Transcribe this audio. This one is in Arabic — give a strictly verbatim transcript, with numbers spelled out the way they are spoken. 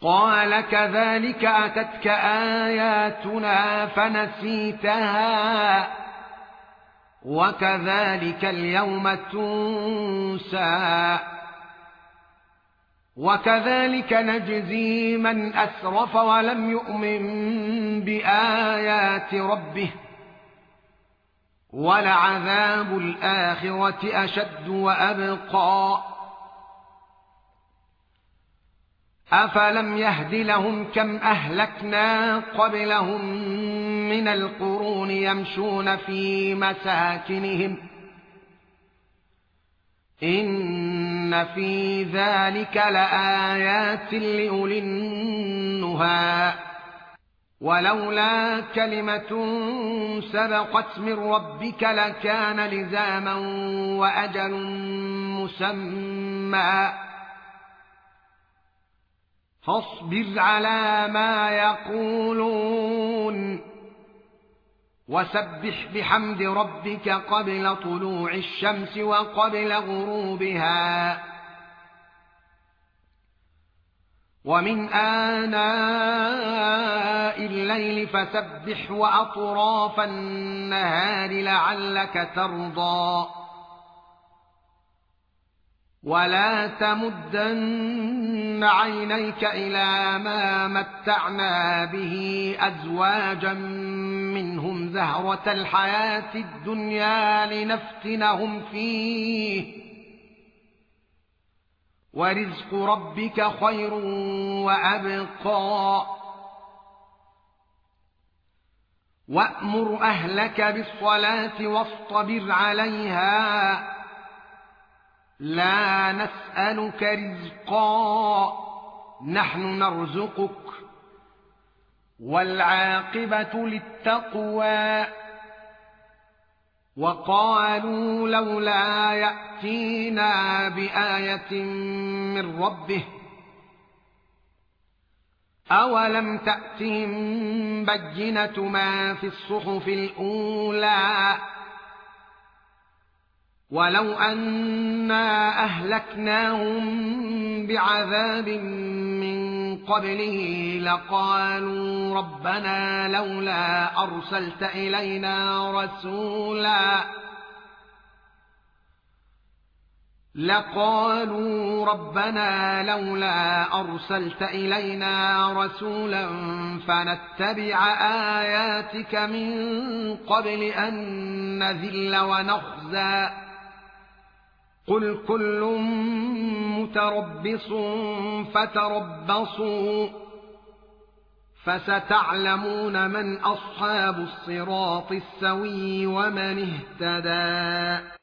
قال كذلك أتتك آياتنا فنسيتها وكذلك اليوم تنسى وكذلك نجزي من أسرف ولم يؤمن بآيات ربه ولعذاب الآخرة أشد وأبقى أفلم يهد لهم كم أهلكنا قبلهم من القرون يمشون في مساكنهم إن في ذلك لآيات لأولي النهى ولولا كلمة سبقت من ربك لكان لزاما وأجل مسمى فاصبر على ما يقولون وسبح بحمد ربك قبل طلوع الشمس وقبل غروبها ومن آناء الليل فسبح وأطراف النهار لعلك ترضى ولا تمدن عينيك إلى ما متعنا به أزواجا منهم زهرة الحياة الدنيا لنفتنهم فيه ورزق ربك خير وأبقى وأمر أهلك بالصلاة واصطبر عليها لا نسألك رزقا نحن نرزقك والعاقبة للتقوى وقالوا لولا يأتينا بآية من ربه أولم تأتهم بينة ما في الصحف الأولى ولو أنا أهلكناهم بعذاب من قبله لقالوا ربنا لولا أرسلت إلينا رسولا لقالوا ربنا لولا أرسلت إلينا رسولا فنتبع آياتك من قبل أن نذل ونخزى قل كل متربص فتربصوا فستعلمون من أصحاب الصراط السوي ومن اهتدى